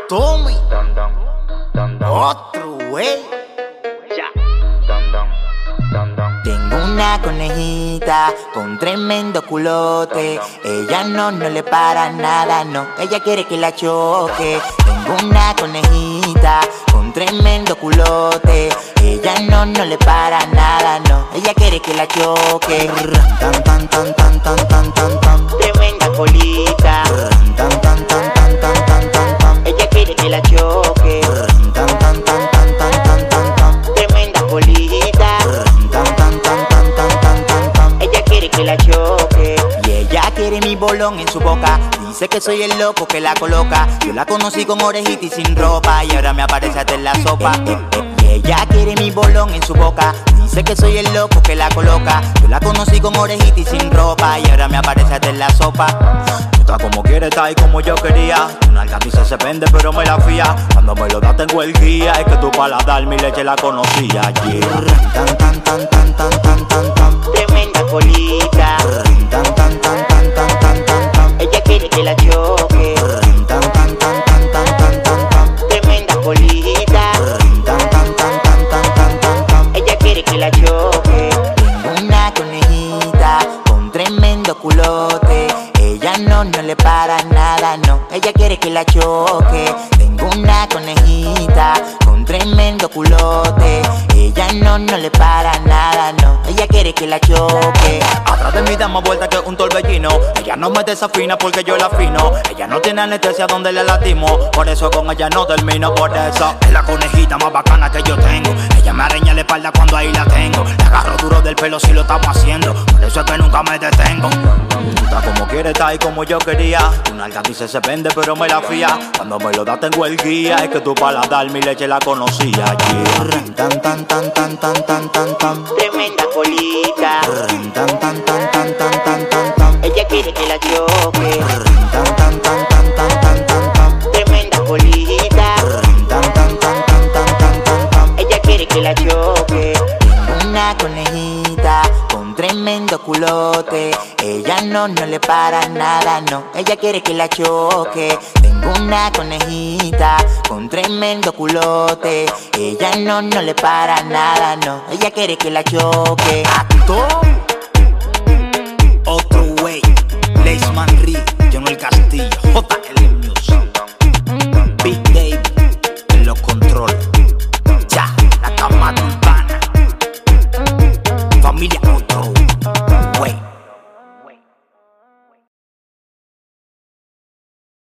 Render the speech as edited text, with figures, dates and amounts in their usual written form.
Tommy, otro güey. Tengo una conejita con tremendo culote. Ella no le para nada, no. Ella quiere que la choque. Tengo una conejita con tremendo culote. Ella no le para nada, no. Ella quiere que la choque. Tan tan tan tan tan tan tan tan. Tremenda colita. Tan tan tan tan tan tan tan tan. Ella quiere que la choque. Tan tan tan tan tan tan tan tan. Tremenda colita. Tan tan tan tan tan tan tan tan. Ella quiere que la choque. Y ella quiere mi bolón en su boca. Dice que soy el loco que la coloca. Yo la conocí con orejita y sin ropa. Y ahora me aparece hasta en la sopa. Y ella quiere mi bolón en su boca. Dice que soy el loco que la coloca. Yo la conocí con orejita y sin ropa. Y ahora me aparece hasta en la sopa. Tú estás como quieres, estás ahí como yo quería. Una alcatiza se vende pero me la fía. Cuando me lo da tengo el guía. Es que tu paladar mi leche la conocía. Tan tan tan tan tan tan tan tan. Tremenda colita. Tan tan tan tan tan tan tan tan. Ella quiere que la choque. Tan tan tan tan tan tan tan tan. Tremenda colita. Tan tan tan tan tan tan tan tan. Ella quiere que la choque. Tengo una conejita con tremendo culote. Ella no le para nada, no. Ella quiere que la choque. Tengo una conejita con tremendo culote. Ella no le para nada, no. Ella quiere que la choque. Atrás de mí da más vuelta que un torbellino. Ella no me desafina porque yo la afino. Ella no tiene anestesia donde le latimo. Por eso con ella no termino. Por eso es la conejita más bacana que yo tengo. Ella me araña la espalda cuando ahí la tengo. Le agarro duro del pelo si lo estamos haciendo. Por eso es que nunca me detengo. Tú estás como quieres, estás ahí como yo quería. Una alcatiza se vende pero me la fía. Cuando me lo da tengo el guía. Es que tu paladar mi leche la conocía. Tan tan tan tan tan tan tan tan. Tremenda colita. Tan tan tan tan tan tan tan tan. Ella quiere que la choque. Tan tan tan tan tan tan tan tan. Tremenda colita. Tan tan tan tan tan tan tan tan. Ella quiere que la choque. Tengo una conejita con tremendo culote. Ella no le para nada, no. Ella quiere que la choque. Tengo una conejita con tremendo culote. Ella no le para nada, no. Ella quiere que la choque. Actor, otro wey. Leisman Ri, John el Castillo, JL Music.